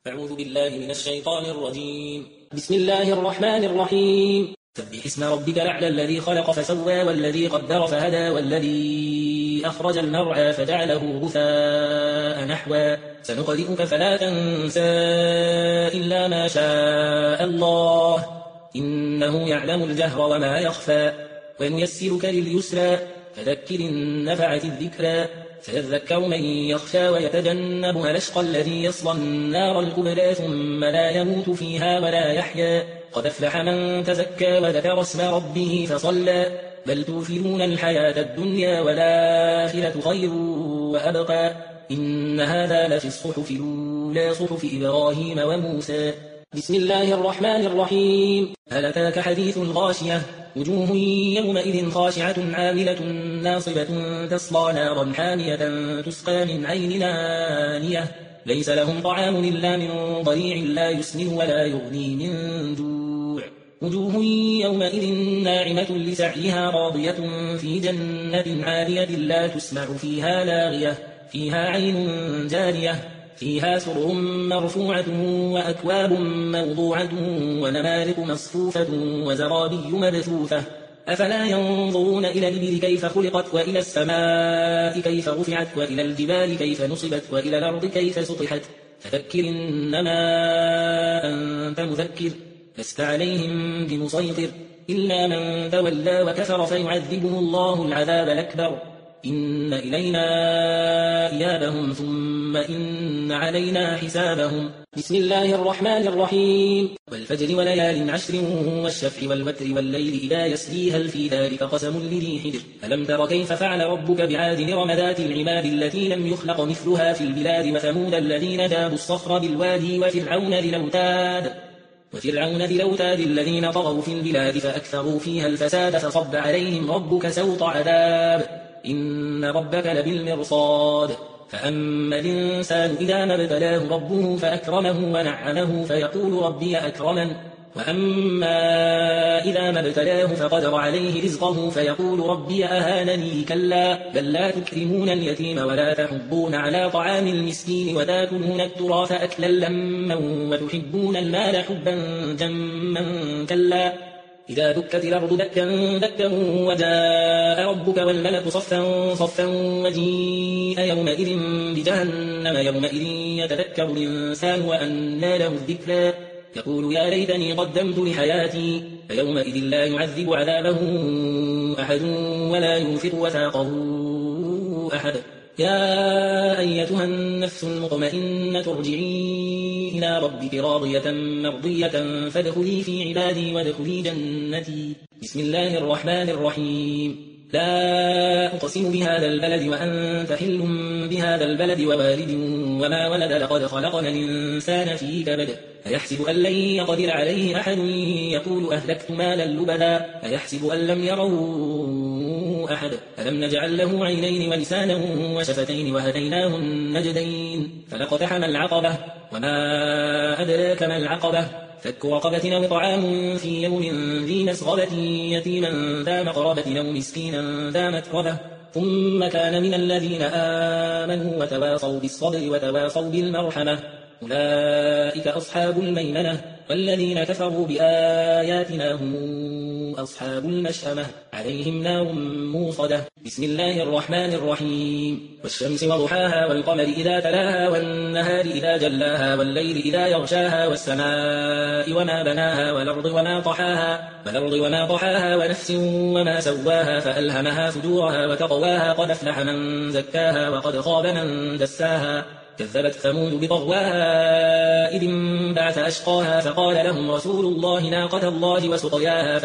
أعوذ بالله من الشيطان الرجيم. بسم الله الرحمن الرحيم. سبح اسم ربك الأعلى الذي خلق فسوى والذي قدر فهدى والذي أخرج المرعى فجعله غثاء نحوا سنقرئك فلا تنسى إلا ما شاء الله إنه يعلم الجهر وما يخفى ونيسرك لليسرى فذكر إن نفعت الذكرى سيذكر من يخشى ويتجنبها الأشقى الذي يصلى النار الكبرى ثم لا يموت فيها ولا يحيا قد أفلح من تزكى وذكر اسم ربه فصلى بل توفرون الحياة الدنيا والآخرة خير وأبقى إن هذا لفي الصحف الأولى صحف إبراهيم وموسى. بسم الله الرحمن الرحيم. هل أتاك حديث الغاشية وجوه يومئذ خاشعة عاملة ناصبة تصلى نارا حامية تسقى من عين آنية ليس لهم طعام إلا من ضريع لا يسمن ولا يغني من جوع وجوه يومئذ ناعمة لسعيها راضية في جنة عالية لا تسمع فيها لاغية فيها عين جارية فيها سرر مرفوعة وأكواب موضوعة ونمارق مصفوفة وزرابي مبثوثة أفلا ينظرون إلى الإبل كيف خلقت وإلى السماء كيف رفعت وإلى الجبال كيف نصبت وإلى الأرض كيف سطحت فذكر إنما أنت مذكر لست عليهم بمسيطر إلا من تولى وكفر فيعذبه الله العذاب الأكبر إن إلينا إيابهم ثم إن علينا حسابهم. بسم الله الرحمن الرحيم. والفجر وليال عشر والشفع والوتر والليل إذا يسري هل في ذلك قسم لذي حجر ألم تر كيف فعل ربك بعاد إرم ذات العماد التي لم يخلق مثلها في البلاد وثمود الذين جابوا الصخر بالوادي وفرعون ذي الأوتاد الذين طغوا في البلاد فأكثروا فيها الفساد فصب عليهم ربك سوط عذاب إن ربك لبالمرصاد فأما الإنسان إذا ما ابتلاه ربه فأكرمه ونعمه فيقول ربي أكرمن وأما إذا ما ابتلاه فقدر عليه رزقه فيقول ربي أهانني كلا بل لا تكرمون اليتيم ولا تحضون على طعام المسكين وتاكلون التراث أكلا لما وتحبون المال حبا جما كلا إذا دكت الأرض دكا دكا وجاء ربك والملك صفا صفا وجيء يومئذ بجهنم يومئذ يتذكر الإنسان وأنى له الذكرى يقول يا ليتني قدمت لحياتي فيومئذ لا يعذب عذابه أحد ولا يوثق وثاقه أحد يا أيتها النفس المطمئنة ارجعي إلى ربك راضية مرضية فادخلي في عبادي وادخلي جنتي. بسم الله الرحمن الرحيم. لا أقسم بهذا البلد وأنت حل بهذا البلد ووالد وما ولد لقد خلقنا الإنسان في كبد أيحسب أن لن يقدر عليه أحد يقول أهلكت مالا لبدا أيحسب أن لم يروا أحد ألم نجعل له عينين ولسانا وشفتين وهديناه النجدين فلاقتحم العقبة وما أدراك ما العقبة فك رقبة أو طعام في يوم ذي مسغبة يتيما ذا مقربة أو مسكينا ذا متربة ثم كان من الذين آمنوا وتواصوا بالصبر وتواصوا بالمرحمة أولئك أصحاب الميمنة والذين كفروا بآياتنا هم أصحاب المشأمة عليهم نار موصدة. بسم الله الرحمن الرحيم. والشمس وضحاها والقمر إذا تلاها والنهار إذا جلاها والليل إذا يغشاها والسماء وما بناها والأرض وما طحاها ونفس وما سواها فألهمها فجورها وتقواها قد أفلح من زكاها وقد خاب من دساها كذبت ثمود بطغواها إذ انبعث أشقاها فقال لهم رسول الله ناقة الله وسقياها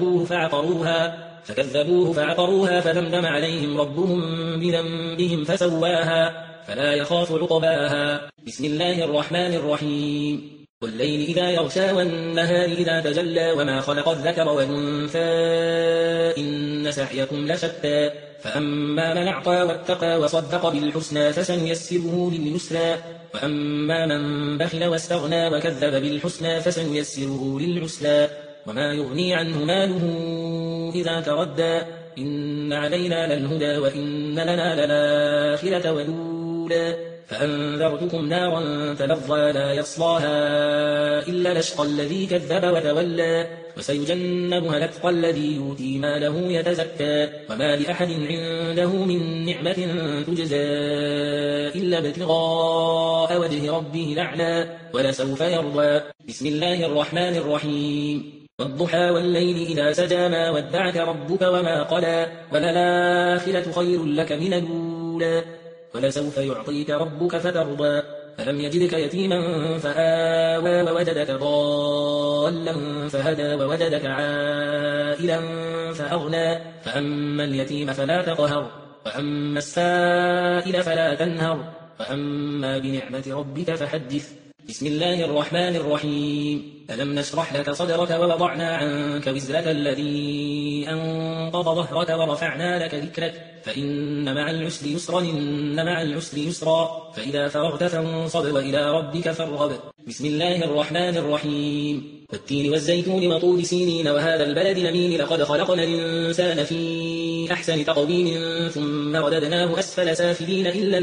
فكذبوه فعقروها فدمدم عليهم ربهم بذنبهم فسواها فلا يخاف عقباها. بسم الله الرحمن الرحيم. والليل إذا يغشى والنهار إذا تجلى وما خلق الذكر والأنثى إن سعيكم لشتى فأما من أعطى واتقى وصدق بالحسنى فسنيسره لليسرى وأما من بخل واستغنى وكذب بالحسنى فسنيسره للعسرى وما يغني عنه ماله إذا تردى إن علينا للهدى وإن لنا للآخرة والأولى فأنذرتكم نارا تلظى لا يصلاها إلا الأشقى الذي كذب وتولى وسيجنبها الأتقى الذي يؤتي ماله يتزكى وما لأحد عنده من نعمة تجزى إلا ابتغاء وجه ربه الأعلى ولسوف يرضى. بسم الله الرحمن الرحيم. والضحى والليل إذا سجى ما ودعك ربك وما قلى وللآخرة خير لك من الأولى ولسوف يعطيك ربك فترضى. فلم يجدك يتيما فآوى ووجدك ضالا فهدى ووجدك عائلا فأغنى فأما اليتيم فلا تقهر وأما السائل فلا تنهر وأما بنعمة ربك فحدث. بسم الله الرحمن الرحيم. ألم نشرح لك صدرك ووضعنا عنك وزرك الذي أنقض ظهرك ورفعنا لك ذكرك فإن مع العسر يسرا إن مع العسر يسرا فإذا فرغت فانصب وإلى ربك فارغب. بسم الله الرحمن الرحيم. والتين والزيتون وطور سينين وهذا البلد الأمين لقد خلقنا الإنسان في أحسن تقويم ثم رددناه أسفل سافلين إلا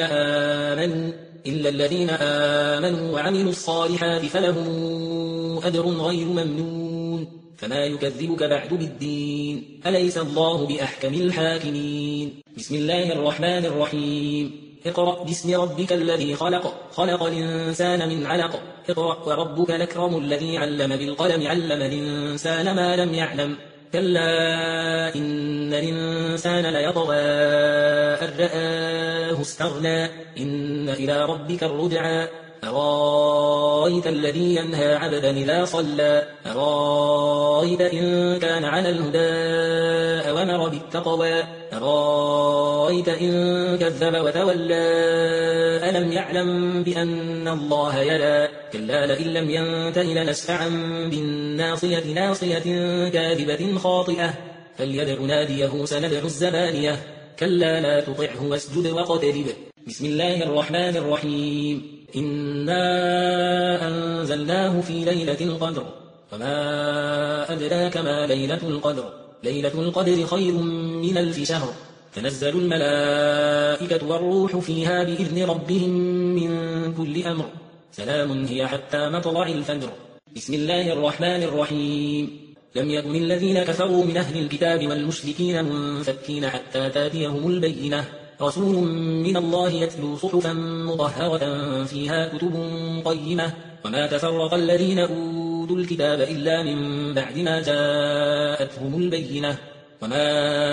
الذين آمنوا وعملوا الصالحات فلهم أجر غير ممنون فما يكذبك بعد بالدين أليس الله بأحكم الحاكمين. بسم الله الرحمن الرحيم. اقرأ باسم ربك الذي خلق الإنسان من علق اقرأ وربك الأكرم الذي علم بالقلم علم الإنسان ما لم يعلم كلا إن الإنسان ليطغى أن رآه استغنى إن إلى ربك الرجعى أرايت الذي ينهى عبدا إذا صلى أرايت إن كان على الهدى أوامر بالتقوى أرايت إن كذب وتولى ألم يعلم بأن الله يرى كلا لئن لم ينته لنسفعا بالناصية ناصية كاذبة خاطئة فليدع ناديه سندع الزبانية كلا لا تطعه واسجد واقترب. بسم الله الرحمن الرحيم. إنا أنزلناه في ليلة القدر وما أدراك ما ليلة القدر ليلة القدر خير من 1000 شهر تنزل الملائكة والروح فيها بإذن ربهم من كل أمر سلام هي حتى مطلع الفجر. بسم الله الرحمن الرحيم. لم يكن الذين كفروا من أهل الكتاب والمشركين منفكين حتى تاتيهم البينة رسول من الله يتلو صحفا مطهرة فيها كتب قيمة وما تفرق الذين أوتوا الكتاب إلا من بعد ما جاءتهم البينة وما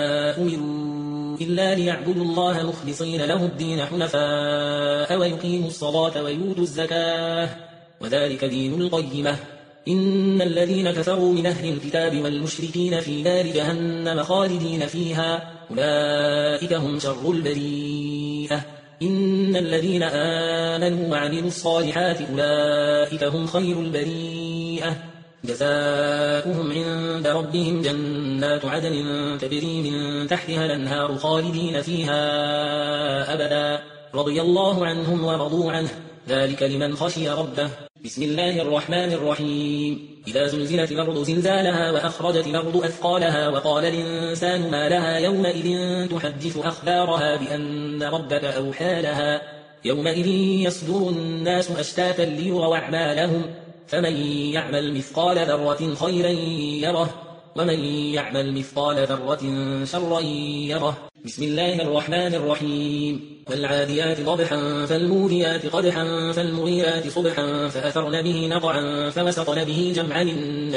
أمروا إلا ليعبدوا الله مخلصين له الدين حنفاء ويقيموا الصلاة ويؤتوا الزكاة وذلك دين القيمة. إن الذين كفروا من أهل الكتاب والمشركين في نار جهنم خالدين فيها أولئك هم شر البريئة. إن الذين آمنوا وعملوا الصالحات أولئك هم خير البريئة جزاؤهم عند ربهم جنات عدن تجري من تحتها الأنهار خالدين فيها أبدا رضي الله عنهم ورضوا عنه ذلك لمن خشي ربه. بسم الله الرحمن الرحيم. إذا زلزلت الأرض زلزالها وأخرجت الأرض أثقالها وقال الإنسان ما لها يومئذ تحدث أخبارها بأن ربك أوحى لها يومئذ يصدر الناس أشتاتا ليروا أعمالهم فمن يعمل مثقال ذرة خيرا يره ومن يعمل مثقال ذرة شرا يره. بسم الله الرحمن الرحيم. والعاديات ضبحا فالموريات قدحا فالمغيرات صبحا فأثرن به نقعا فوسطن به جمعا إن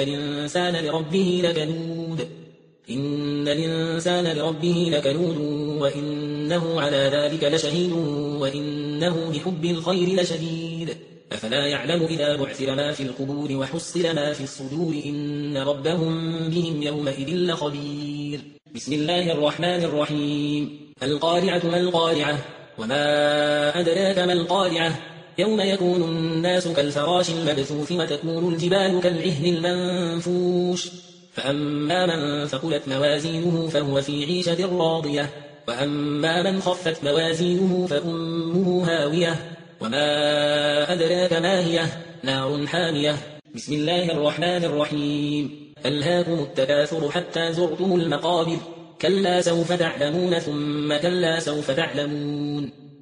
الإنسان لربه لكنود وإنه على ذلك لشهيد وإنه لحب الخير لشديد أفلا يعلم إذا بعثر ما في القبور وحصل ما في الصدور إن ربهم بهم يومئذ لخبير. بسم الله الرحمن الرحيم. القارعة ما القارعة وما أدراك ما القارعة يوم يكون الناس كالفراش المبثوث وتكون الجبال كالعهن المنفوش فأما من ثقلت موازينه فهو في عيشة راضية وأما من خفت موازينه فأمه هاوية وما أدراك ما هي نار حامية. بسم الله الرحمن الرحيم. ألهاكم التكاثر حتى زرتم المقابر كلا سوف تعلمون ثم كلا سوف تعلمون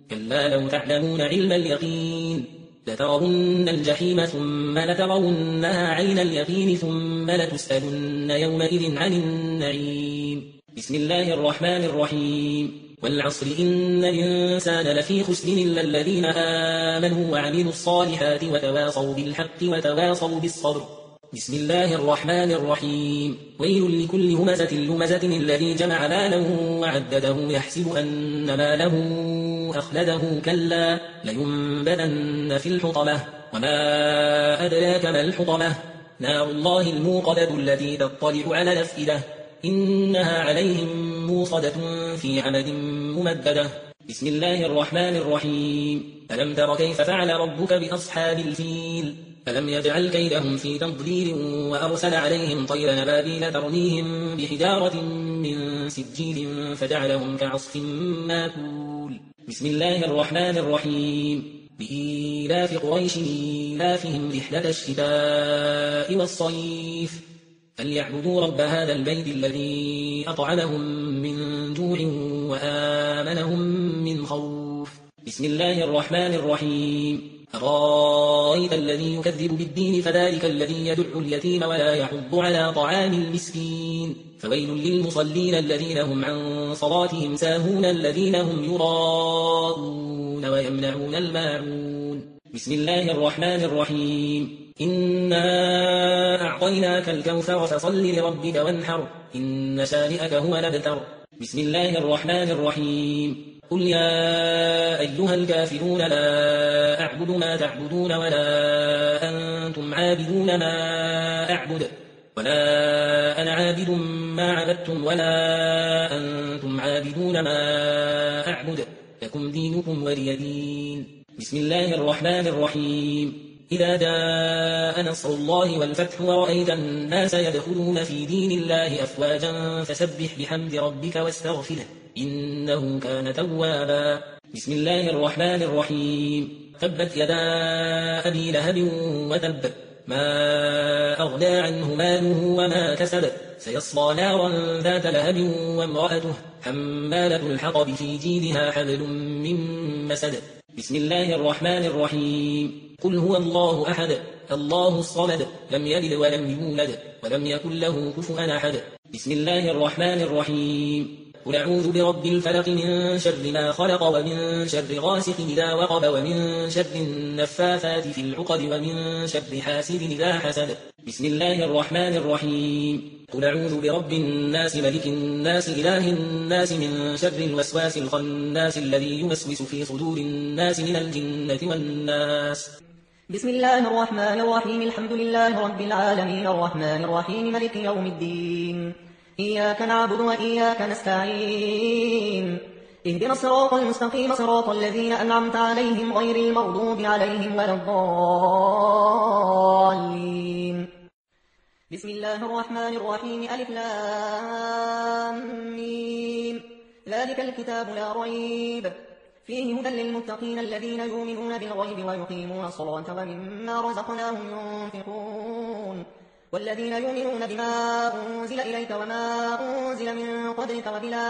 كلا لو تعلمون علم اليقين لترون الجحيم ثم لترونها عين اليقين ثم لتسألن يومئذ عن النعيم. بسم الله الرحمن الرحيم. والعصر إن الإنسان لفي خسر إلا الذين آمنوا وعملوا الصالحات وتواصوا بالحق وتواصوا بالصبر. بسم الله الرحمن الرحيم. ويل لكل همزة لمزة الذي جمع مالا وعدده يحسب أن ماله أخلده كلا لينبذن في الحطمة وما أدراك ما الحطمة نار الله الموقدة التي تطلع على الأفئدة إنها عليهم موصدة في عمد ممددة. بسم الله الرحمن الرحيم. ألم تر كيف فعل ربك بأصحاب الفيل ألم يجعل كيدهم في تضليل وأرسل عليهم طيرا أبابيل ترميهم بحجارة من سجيل فجعلهم كعصف ماكول. بسم الله الرحمن الرحيم. بإيلاف قريش إيلافهم رحلة الشتاء والصيف فليعبدوا رب هذا البيت الذي أطعمهم من جوع وآمنهم من خوف. بسم الله الرحمن الرحيم. أرأيت الذي يكذب بالدين فذلك الذي يدع اليتيم ولا يحض على طعام المسكين فويل للمصلين الذين هم عن صلاتهم ساهون الذين هم يراءون ويمنعون الماعون. بسم الله الرحمن الرحيم. إنا أعطيناك الكوثر فصل لربك وانحر إن شانئك هو الأبتر. بسم الله الرحمن الرحيم. قل يا أيها الكافرون لا أعبد ما تعبدون ولا أنتم عابدون ما أعبد ولا أنا عابد ما عبدتم ولا أنتم عابدون ما أعبد لكم دينكم ولي دين. بسم الله الرحمن الرحيم. إذا جاء نصر الله والفتح ورأيت الناس يدخلون في دين الله أفواجا فسبح بحمد ربك واستغفره إنه كان توابا. بسم الله الرحمن الرحيم. تبت يدا أبي لهب وتب ما أغنى عنه ماله وما كسب سيصلى نارا ذات لهب وامرأته حمالة الحطب في جيدها حبل من مسد. بسم الله الرحمن الرحيم. قل هو الله أحد الله الصمد لم يلد ولم يولد ولم يكن له كفوا أحد. بسم الله الرحمن الرحيم. قل أعوذ برب الفلق من شر ما خلق ومن شر غاسق إذا وقب ومن شر النفاثات في العقد ومن شر حاسد إذا حسد. بسم الله الرحمن الرحيم. قل أعوذ برب الناس ملك الناس إله الناس من شر الوسواس الخناس الذي يوسوس في صدور الناس من الجنة والناس. بسم الله الرحمن الرحيم. الحمد لله رب العالمين الرحمن الرحيم ملك يوم الدين إياك نعبد وإياك نستعين اهدنا الصراط المستقيم صراط الذين أنعمت عليهم غير المغضوب عليهم ولا الضالين. بسم الله الرحمن الرحيم. ألف لام ميم ذلك الكتاب لا ريب فيه هدى للمتقين الذين يؤمنون بالغيب ويقيمون الصلاة ومما رزقناهم ينفقون والذين يؤمنون بما أنزل إليك وما أنزل من قبلك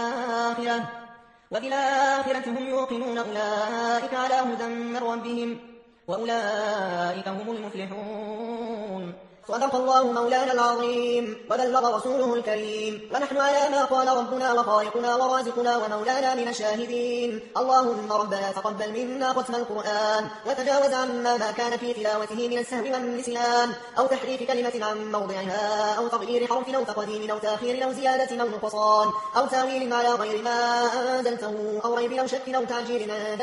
وبالآخرة هم يوقنون أولئك على هدى من ربهم وأولئك هم المفلحون. صدق الله مولانا العظيم وبلغ رسوله الكريم ونحن على ما قال ربنا وخالقنا ورازقنا ومولانا من الشاهدين. اللهم ربنا تقبل منا ختم القرآن وتجاوز عنا ما كان في تلاوته من السهو والنسيان أو تحريف كلمة عن موضعها أو تغيير حرف أو تقديم أو تأخير أو زيادة أو نقصان أو تاويل على غير ما أنزلته أو ريب أو شك أو تعجيل عند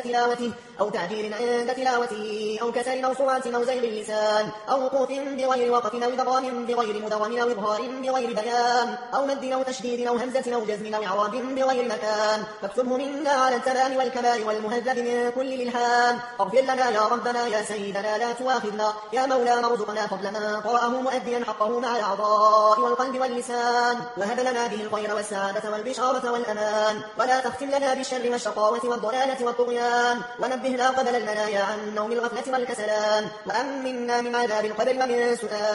تلاوته أو كسل أو سرعة أو زيغ اللسان أو وقوف بغير وقت أو إدغام بغير مدغم أو إظهار بغير بيان أو مد أو تشديد أو همزة أو جزم أو إعراب بغير مكان فاكتبه منا على التمام والكمال والمهذب من كل الإلحان. اغفر لنا يا ربنا يا سيدنا لا تؤاخذنا يا مولانا ارزقنا فضل من قرأه مؤديا حقه مع الأعضاء والقلب واللسان وهب لنا به الخير والسعادة والبشارة والأمان ولا تختم لنا بالشر والشقاوة والضلالة والطغيان ونبهنا قبل المنايا عن نوم الغفلة والكسلان وأمنا من عذاب القبر ومن سؤال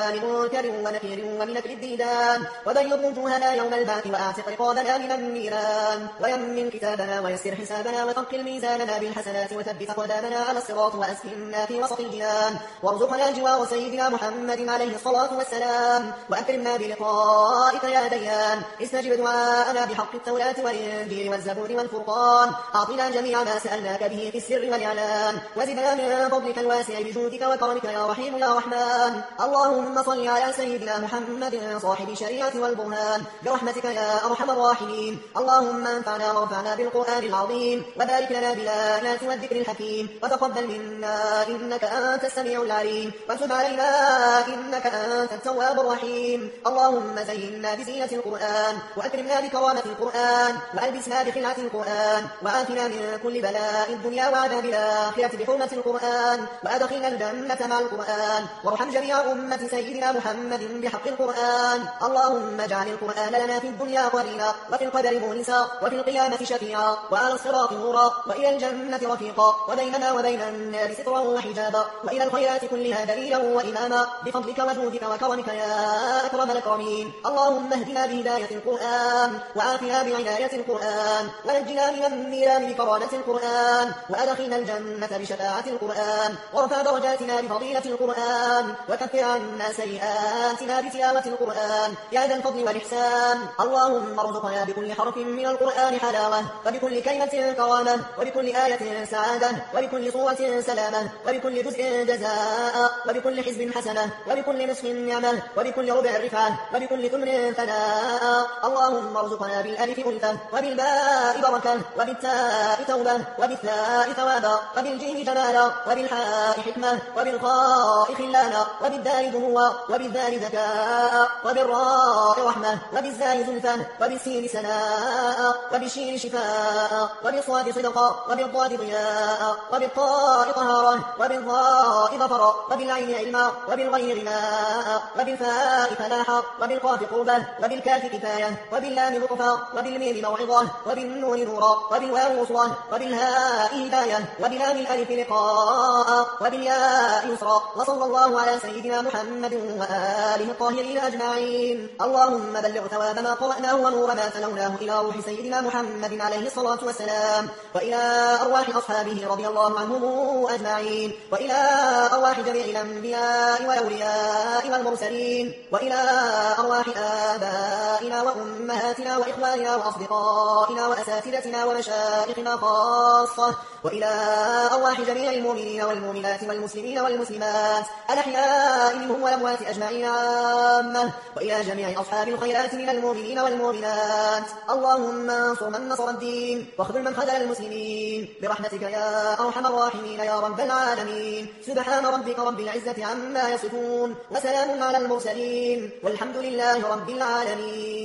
لسان منكر ونكير ومن أكل الديدان وبيض وجوهنا يوم البعث وأعتق رقابنا من النيران ويمن كتابنا ويسر حسابنا وثقل ميزاننا بالحسنات وثبت أقدامنا على الصراط وأسكننا في وسط الجنان وارزقنا جوار سيدنا محمد عليه الصلاة والسلام وأكرمنا بلقائك يا ديان استجب دعاءنا بحق التوراة والإنجيل والزبور والفرقان أعطنا جميع ما سألناك به في السر والإعلان وزدنا من فضلك الواسع بجودك وكرمك يا رحيم يا رحمن اللهم صل على سيدنا محمد صاحب الشريعة والبرهان برحمتك يا أرحم الراحمين اللهم انفعنا وارفعنا بالقرآن العظيم وبارك لنا بالآيات والذكر الحكيم وتقبل منا إنك أنت السميع العليم وتب علينا إنك أنت التواب الرحيم اللهم زينا بزينة القرآن وأكرمنا بكرامة القرآن وألبسنا بخلعة القرآن وآتنا من كل بلاء الدنيا وعذاب الآخرة بحرمة القرآن وأدخلنا الجنة مع القرآن وارحم جميع أمة سيدنا محمد بحق القرآن اللهم اجعل القرآن لنا في الدنيا قرينا وفي القدر مونسا وفي القيامة شفيعا وعلى الصراط نورا وإلى الجنة رفيقا وبيننا وبين النار سترا وحجابا وإلى الخيرات كلها دليلا وإماما بفضلك وجودك وكرمك يا أكرم الأكرمين اللهم اهدنا بهداية القرآن وعافنا بعناية القرآن ونجنا من النيران بكرامة القرآن وأدخلنا الجنة بشفاعة القرآن وارفع درجاتنا بفضيلة القرآن وكفر عنا سيئاتنا بتلاوة القرآن يا ذا الفضل والإحسان اللهم ارزقنا بكل حرف من القرآن حلاوة وبكل كلمة كرامة وبكل آية سعادة وبكل صورة سلامة وبكل جزء جزاء وبكل حزب حسنة وبكل نصف نعمة وبكل ربع رفعة وبكل ثمن ثناء اللهم ارزقنا بالألف ألفة وبالباء بركة وبالتاء توبة وبالثاء ثوابا وبالجيم جمالا وبالحاء حكمة وبالخاء خلانا وبالدال دموع وبالذال ذكاء وبالراء رحمة وبالزاي زلفة وبالسين سناء وبالشين شفاء وبالصاد صدقا وبالضاد ضياء وبالطاء طهارا وبالضاء ظفرا وبالعين علما وبالغير ماء وبالفاء فلاحا وبالقاف قربة وبالكاف كفاية وباللام لطفا وبالميم موعظة وبالنون نورا وبالواو وصلا وبالهاء هداية وبلام الألف لقاء وبالياء يسرا وصلى الله على سيدنا محمد وآله الطاهرين أجمعين اللهم بلغ ثواب ما قرأناه ونور ما تلوناه إلى روح سيدنا محمد عليه الصلاة والسلام وإلى أرواح أصحابه رضي الله عنهم أجمعين وإلى أرواح جميع الأنبياء والأولياء والمرسلين وإلى أرواح آبائنا وأمهاتنا وإخواننا وأصدقائنا وأساتذتنا ومشايخنا خاصة وإلى أرواح جميع المؤمنين والمؤمنات والمسلمين والمسلمات الأحياء منهم والأموات أجمعين عامة وإلى جميع أصحاب الخيرات من المؤمنين والمؤمنات اللهم انصر من نصر الدين واخذل من خذل المسلمين برحمتك يا أرحم الراحمين يا رب العالمين سبحان ربك رب العزة عما يصفون وسلام على المرسلين والحمد لله رب العالمين.